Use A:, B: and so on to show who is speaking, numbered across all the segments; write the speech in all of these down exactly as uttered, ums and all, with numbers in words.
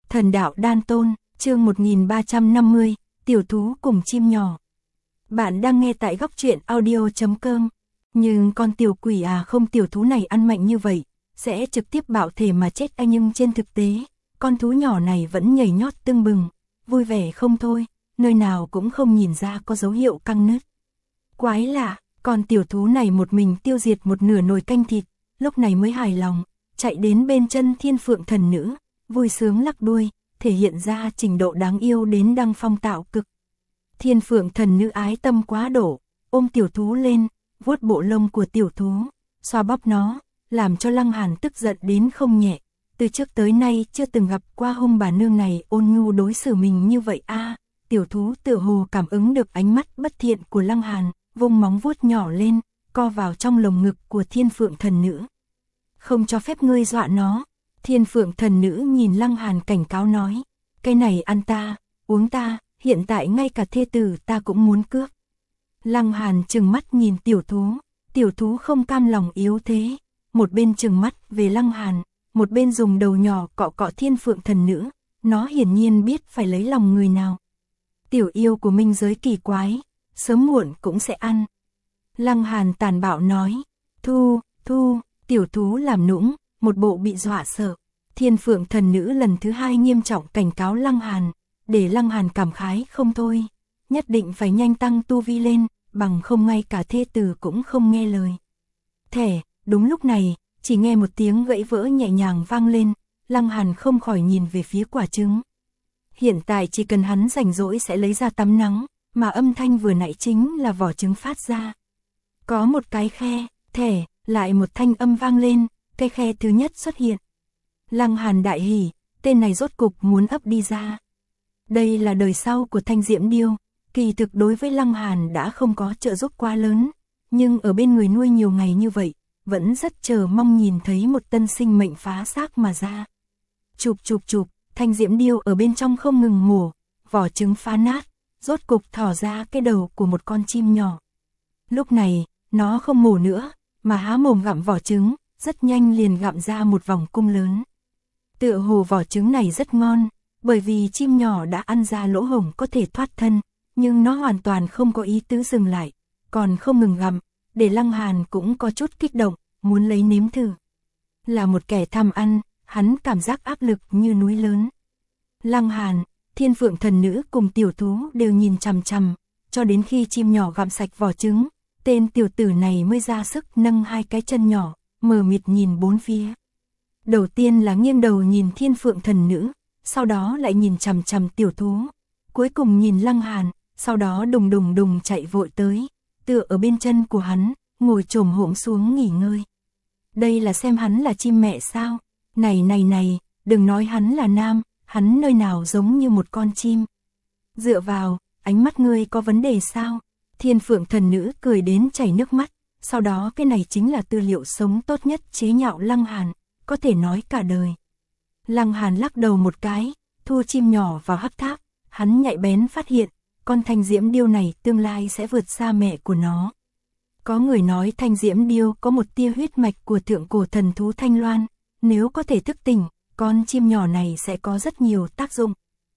A: Thần đạo đan tôn, chương một nghìn ba trăm năm mươi, tiểu thú cùng chim nhỏ. Bạn đang nghe tại góc truyện audio chấm com. Nhưng con tiểu quỷ à không, tiểu thú này ăn mạnh như vậy, sẽ trực tiếp bạo thể mà chết anh, nhưng trên thực tế, con thú nhỏ này vẫn nhảy nhót tưng bừng, vui vẻ không thôi, nơi nào cũng không nhìn ra có dấu hiệu căng nứt. Quái lạ, con tiểu thú này một mình tiêu diệt một nửa nồi canh thịt, lúc này mới hài lòng, chạy đến bên chân Thiên Phượng thần nữ, vui sướng lắc đuôi, thể hiện ra trình độ đáng yêu đến đăng phong tạo cực. Thiên Phượng thần nữ ái tâm quá độ, ôm tiểu thú lên, vuốt bộ lông của tiểu thú, xoa bóp nó, làm cho Lăng Hàn tức giận đến không nhẹ. Từ trước tới nay chưa từng gặp qua hung bà nương này ôn nhu đối xử mình như vậy a. À, tiểu thú tựa hồ cảm ứng được ánh mắt bất thiện của Lăng Hàn, vung móng vuốt nhỏ lên, co vào trong lồng ngực của Thiên Phượng thần nữ. Không cho phép ngươi dọa nó. Thiên Phượng thần nữ nhìn Lăng Hàn cảnh cáo nói, cái này ăn ta, uống ta, hiện tại ngay cả thê tử ta cũng muốn cướp. Lăng Hàn trừng mắt nhìn tiểu thú, tiểu thú không cam lòng yếu thế, một bên trừng mắt về Lăng Hàn, một bên dùng đầu nhỏ cọ cọ Thiên Phượng thần nữ, nó hiển nhiên biết phải lấy lòng người nào. Tiểu yêu của minh giới kỳ quái, sớm muộn cũng sẽ ăn. Lăng Hàn tàn bạo nói, thu, thu, tiểu thú làm nũng, một bộ bị dọa sợ. Thiên Phượng thần nữ lần thứ hai nghiêm trọng cảnh cáo Lăng Hàn, để Lăng Hàn cảm khái không thôi, nhất định phải nhanh tăng tu vi lên, bằng không ngay cả thê tử cũng không nghe lời. Thẻ, đúng lúc này, chỉ nghe một tiếng gãy vỡ nhẹ nhàng vang lên, Lăng Hàn không khỏi nhìn về phía quả trứng. Hiện tại chỉ cần hắn rảnh rỗi sẽ lấy ra tắm nắng, mà âm thanh vừa nãy chính là vỏ trứng phát ra. Có một cái khe, thẻ, lại một thanh âm vang lên, cái khe thứ nhất xuất hiện. Lăng Hàn đại hỉ, tên này rốt cục muốn ấp đi ra. Đây là đời sau của Thanh Diễm Điêu, kỳ thực đối với Lăng Hàn đã không có trợ giúp quá lớn, nhưng ở bên người nuôi nhiều ngày như vậy, vẫn rất chờ mong nhìn thấy một tân sinh mệnh phá xác mà ra. Chụp chụp chụp, Thanh Diễm Điêu ở bên trong không ngừng mổ, vỏ trứng phá nát, rốt cục thỏ ra cái đầu của một con chim nhỏ. Lúc này, nó không mổ nữa, mà há mồm gặm vỏ trứng, rất nhanh liền gặm ra một vòng cung lớn. Tựa hồ vỏ trứng này rất ngon, bởi vì chim nhỏ đã ăn ra lỗ hổng có thể thoát thân, nhưng nó hoàn toàn không có ý tứ dừng lại, còn không ngừng gặm, để Lăng Hàn cũng có chút kích động, muốn lấy nếm thử. Là một kẻ tham ăn, hắn cảm giác áp lực như núi lớn. Lăng Hàn, Thiên Phượng thần nữ cùng tiểu thú đều nhìn chằm chằm, cho đến khi chim nhỏ gặm sạch vỏ trứng, tên tiểu tử này mới ra sức nâng hai cái chân nhỏ, mờ mịt nhìn bốn phía. Đầu tiên là nghiêng đầu nhìn Thiên Phượng thần nữ, sau đó lại nhìn chằm chằm tiểu thú, cuối cùng nhìn Lăng Hàn, sau đó đùng đùng đùng chạy vội tới, tựa ở bên chân của hắn, ngồi chồm hổm xuống nghỉ ngơi. Đây là xem hắn là chim mẹ sao? Này này này, đừng nói hắn là nam, hắn nơi nào giống như một con chim. Dựa vào, ánh mắt ngươi có vấn đề sao? Thiên Phượng thần nữ cười đến chảy nước mắt, sau đó cái này chính là tư liệu sống tốt nhất chế nhạo Lăng Hàn, có thể nói cả đời. Lăng Hàn lắc đầu một cái, thu chim nhỏ vào hắc tháp, hắn nhạy bén phát hiện, con Thanh Diễm Điêu này tương lai sẽ vượt xa mẹ của nó. Có người nói Thanh Diễm Điêu có một tia huyết mạch của thượng cổ thần thú Thanh Loan, nếu có thể thức tỉnh, con chim nhỏ này sẽ có rất nhiều tác dụng.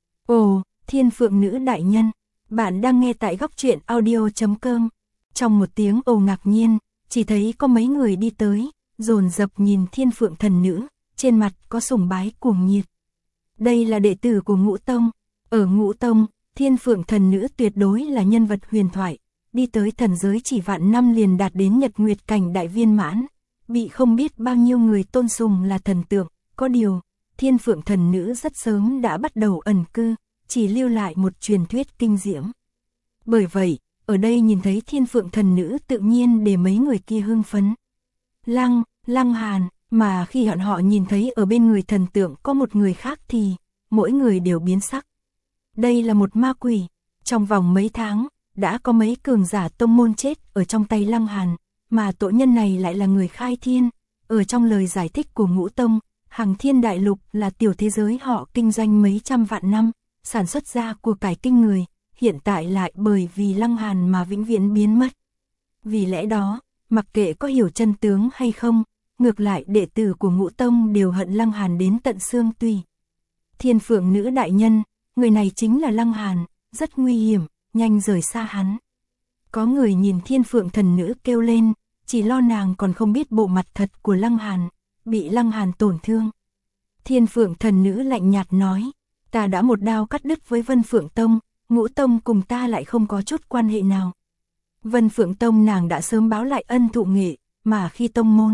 A: Ồ, Thiên Phượng nữ đại nhân, bạn đang nghe tại góc truyện audio chấm com. Trong một tiếng ồ ngạc nhiên, chỉ thấy có mấy người đi tới, dồn dập nhìn Thiên Phượng thần nữ, trên mặt có sùng bái cuồng nhiệt. Đây là đệ tử của Ngũ Tông, ở Ngũ Tông, Thiên Phượng thần nữ tuyệt đối là nhân vật huyền thoại, đi tới thần giới chỉ vạn năm liền đạt đến nhật nguyệt cảnh đại viên mãn, bị không biết bao nhiêu người tôn sùng là thần tượng, có điều, Thiên Phượng thần nữ rất sớm đã bắt đầu ẩn cư, chỉ lưu lại một truyền thuyết kinh diễm. Bởi vậy, ở đây nhìn thấy Thiên Phượng thần nữ tự nhiên để mấy người kia hưng phấn. Lăng, Lăng Hàn, mà khi bọn họ nhìn thấy ở bên người thần tượng có một người khác thì, mỗi người đều biến sắc. Đây là một ma quỷ, trong vòng mấy tháng, đã có mấy cường giả tông môn chết ở trong tay Lăng Hàn, mà tội nhân này lại là người khai thiên. Ở trong lời giải thích của Ngũ Tông, Hằng Thiên Đại Lục là tiểu thế giới họ kinh doanh mấy trăm vạn năm, sản xuất ra của cải kinh người, hiện tại lại bởi vì Lăng Hàn mà vĩnh viễn biến mất. Vì lẽ đó, mặc kệ có hiểu chân tướng hay không, ngược lại đệ tử của Ngũ Tông đều hận Lăng Hàn đến tận xương tủy. Thiên Phượng Nữ đại nhân, người này chính là Lăng Hàn, rất nguy hiểm, nhanh rời xa hắn. Có người nhìn Thiên Phượng Thần Nữ kêu lên, chỉ lo nàng còn không biết bộ mặt thật của Lăng Hàn, bị Lăng Hàn tổn thương. Thiên Phượng Thần Nữ lạnh nhạt nói, ta đã một đao cắt đứt với Vân Phượng Tông, Ngũ Tông cùng ta lại không có chút quan hệ nào. Vân Phượng Tông nàng đã sớm báo lại ân thụ nghệ, mà khi tông môn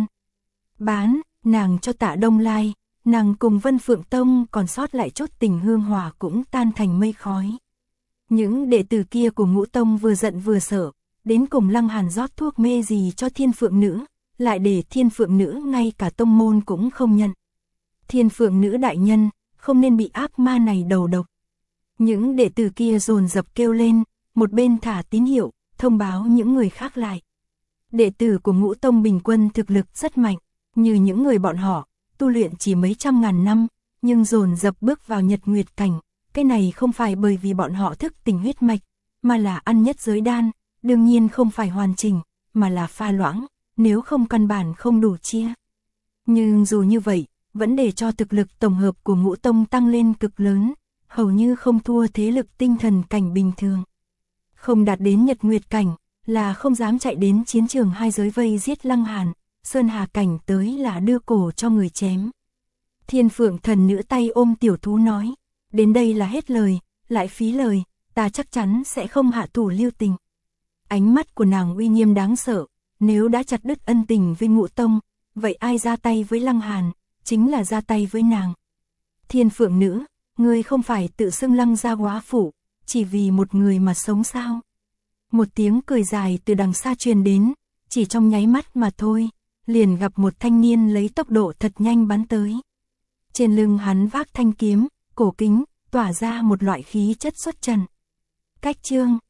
A: bán, nàng cho Tạ Đông Lai, nàng cùng Vân Phượng Tông còn sót lại chút tình hương hòa cũng tan thành mây khói. Những đệ tử kia của Ngũ Tông vừa giận vừa sợ, đến cùng Lăng Hàn rót thuốc mê gì cho Thiên Phượng Nữ, lại để Thiên Phượng Nữ ngay cả tông môn cũng không nhận. Thiên Phượng Nữ đại nhân, không nên bị ác ma này đầu độc. Những đệ tử kia dồn dập kêu lên, một bên thả tín hiệu, thông báo những người khác lại. Đệ tử của Ngũ Tông bình quân thực lực rất mạnh, như những người bọn họ, tu luyện chỉ mấy trăm ngàn năm, nhưng dồn dập bước vào nhật nguyệt cảnh. Cái này không phải bởi vì bọn họ thức tỉnh huyết mạch, mà là ăn nhất giới đan, đương nhiên không phải hoàn chỉnh, mà là pha loãng, nếu không căn bản không đủ chia. Nhưng dù như vậy, vẫn để cho thực lực tổng hợp của Ngũ Tông tăng lên cực lớn, hầu như không thua thế lực tinh thần cảnh bình thường. Không đạt đến nhật nguyệt cảnh, là không dám chạy đến chiến trường hai giới vây giết Lăng Hàn, Sơn Hà cảnh tới là đưa cổ cho người chém. Thiên Phượng Thần Nữ tay ôm tiểu thú nói, đến đây là hết lời, lại phí lời, ta chắc chắn sẽ không hạ thủ lưu tình. Ánh mắt của nàng uy nghiêm đáng sợ, nếu đã chặt đứt ân tình với Ngũ Tông, vậy ai ra tay với Lăng Hàn, chính là ra tay với nàng. Thiên Phượng Nữ, ngươi không phải tự xưng Lăng gia góa phủ, chỉ vì một người mà sống sao? Một tiếng cười dài từ đằng xa truyền đến, chỉ trong nháy mắt mà thôi, liền gặp một thanh niên lấy tốc độ thật nhanh bắn tới. Trên lưng hắn vác thanh kiếm, cổ kính, tỏa ra một loại khí chất xuất trần. Cách chương